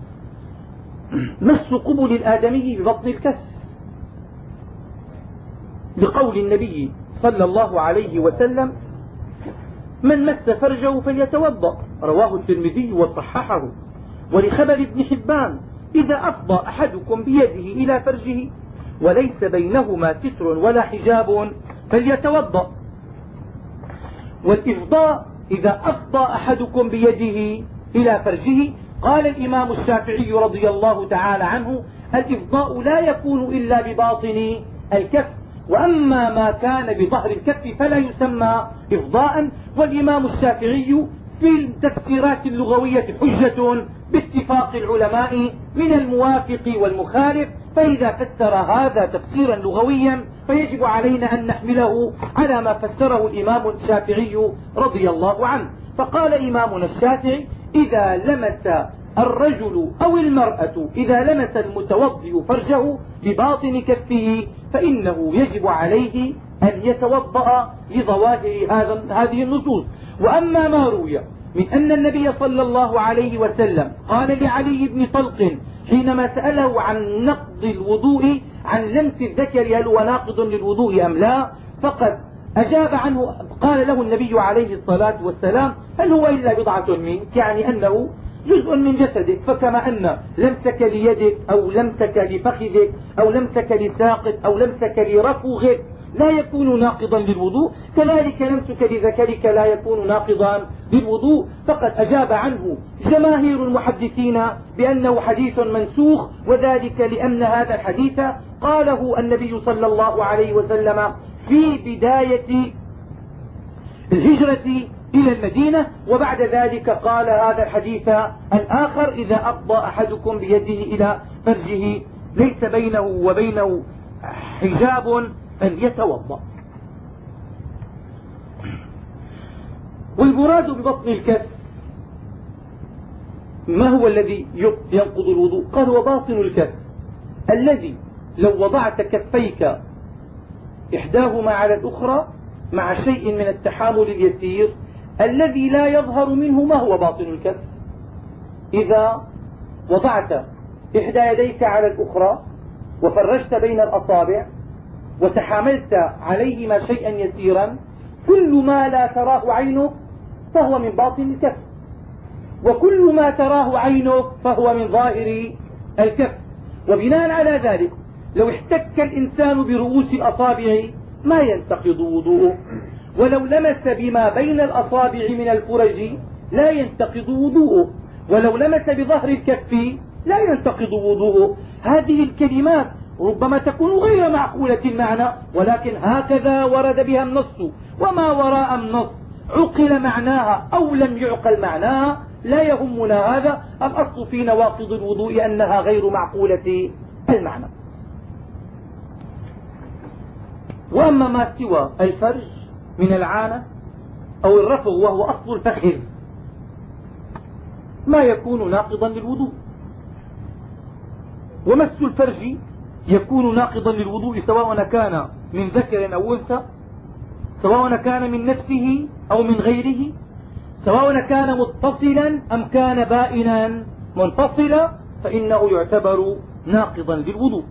مس قبل الآدمي ببطن الكف، لقول النبي صلى الله عليه وسلم: من مس فرجه فليتوضا، رواه الترمذي وصححه. ولخبر ابن حبان: إذا أفضى أحدكم بيده إلى فرجه وليس بينهما ستر ولا حجاب فليتوضا. والإفضاء: إذا أفضى أحدكم بيده إلى فرجه، قال الإمام الشافعي رضي الله تعالى عنه: الإفضاء لا يكون إلا بباطن الكف، وأما ما كان بظهر الكف فلا يسمى إفضاء. والإمام الشافعي في التفسيرات اللغوية حجة باتفاق العلماء من الموافق والمخالف، فإذا فسر هذا تفسيرا لغويا فيجب علينا أن نحمله على ما فسره الإمام الشافعي رضي الله عنه. فقال إمامنا الشافعي: إذا لمس الرجل أو المرأة، إذا لمس المتوضئ فرجه بباطن كفه فإنه يجب عليه أن يتوضأ لظواهر هذه النصوص. وأما ما روي من أن النبي صلى الله عليه وسلم قال لعلي بن طلق حينما سأله عن نقض الوضوء عن لمس الذكر هل هو ناقض للوضوء أم لا، فقد أجاب عنه، قال له النبي عليه الصلاة والسلام: هل هو إلا بضعة منك، يعني أنه جزء من جسدك. فكما أن لمسك ليدك أو لمسك لفخذك أو لمسك لساقك أو لمسك لرفغك لا يكون ناقضا للوضوء، كذلك لمسك لذكرك لا يكون ناقضا للوضوء. فقد أجاب عنه جماهير المحدثين بأنه حديث منسوخ، وذلك لأن هذا الحديث قاله النبي صلى الله عليه وسلم في بداية الهجرة إلى المدينة، وبعد ذلك قال هذا الحديث الآخر: إذا أفضى أحدكم بيده إلى فرجه ليس بينه وبينه حجاب فليتوضا. والمراد ببطن الكف ما هو الذي ينقض الوضوء؟ قال: وباطن الكف الذي لو وضعت كفيك إحداهما على الأخرى مع شيء من التحامل اليسير الذي لا يظهر منه ما هو باطن الكف. إذا وضعت إحدى يديك على الأخرى وفرجت بين الأصابع وتحاملت عليهما شيئا يسيرا، كل ما لا تراه عينك فهو من باطن الكف. وكل ما تراه عينه فهو من ظاهر الكف. وبناء على ذلك لو احتك الإنسان برؤوس الأصابع ما ينتقض وضوءه، ولو لمس بما بين الأصابع من الفرج لا ينتقض وضوءه، ولو لمس بظهر الكف لا ينتقض وضوءه. هذه الكلمات ربما تكون غير معقولة المعنى، ولكن هكذا ورد بها النص، وما وراء النص عقل معناها أو لم يعقل معناها لا يهمنا هذا. الأصل في نواقض الوضوء أنها غير معقولة المعنى. وأما ما سوى الفرج من العانة أو الرفغ وهو أصل الفخذ ما يكون ناقضا للوضوء. ومس الفرج يكون ناقضا للوضوء سواء كان من ذكر أو أنثى، سواء كان من نفسه أو من غيره، سواء كان متصلا أم كان بائنا منفصلا، فإنه يعتبر ناقضا للوضوء.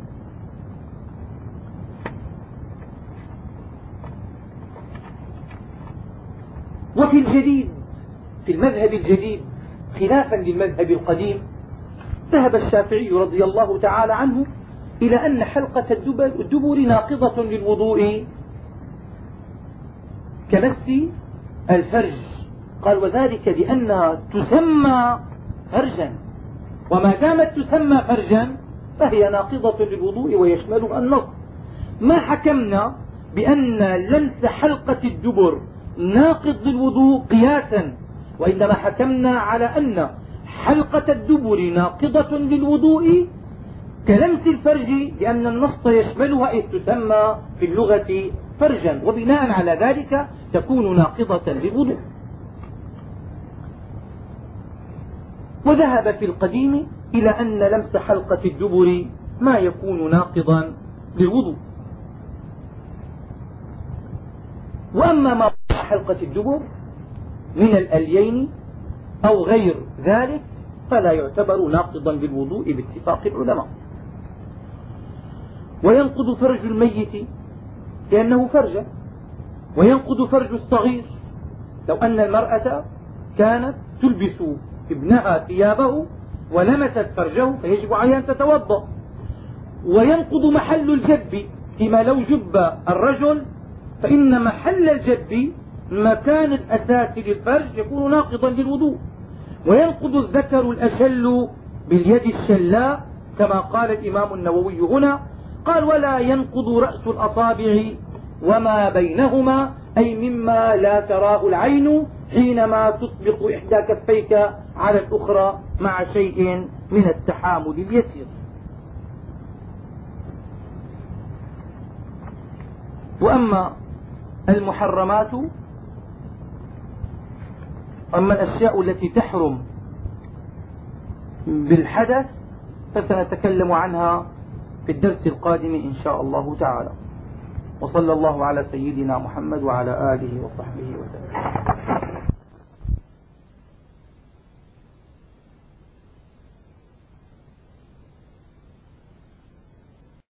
وفي الجديد، في المذهب الجديد خلافا للمذهب القديم، ذهب الشافعي رضي الله تعالى عنه إلى أن حلقة الدبر ناقضة للوضوء كمس الفرج. قال وذلك لأنها تسمى فرجا، وما دامت تسمى فرجا فهي ناقضة للوضوء ويشملها النص. ما حكمنا بأن لمس حلقة الدبر ناقض للوضوء قياسا، وإنما حكمنا على أن حلقة الدبر ناقضة للوضوء كلمس الفرج، لأن النص يشملها إذ تسمى في اللغة فرجا، وبناء على ذلك تكون ناقضة للوضوء. وذهب في القديم إلى أن لمس حلقة الدبر ما يكون ناقضا للوضوء. وأما ما حلقة الدبر من الأليين أو غير ذلك فلا يعتبر ناقضا للوضوء باتفاق العلماء. وينقض فرج الميت لأنه فرج، وينقض فرج الصغير. لو أن المرأة كانت تلبس ابنها ثيابه ولمست فرجه فيجب عليها أن تتوضا. وينقض محل الجب، فيما لو جب الرجل فإن محل الجب مكان الأساس للفرج يكون ناقضا للوضوء. وينقض الذكر الأشل باليد الشلاء كما قال الإمام النووي هنا، قال ولا ينقض رأس الأصابع وما بينهما، أي مما لا تراه العين حينما تطبق إحدى كفيك على الأخرى مع شيء من التحامل اليسير. وأما المحرمات، أما الأشياء التي تحرم بالحدث فسنتكلم عنها في الدرس القادم إن شاء الله تعالى. وصلى الله على سيدنا محمد وعلى آله وصحبه وسلم.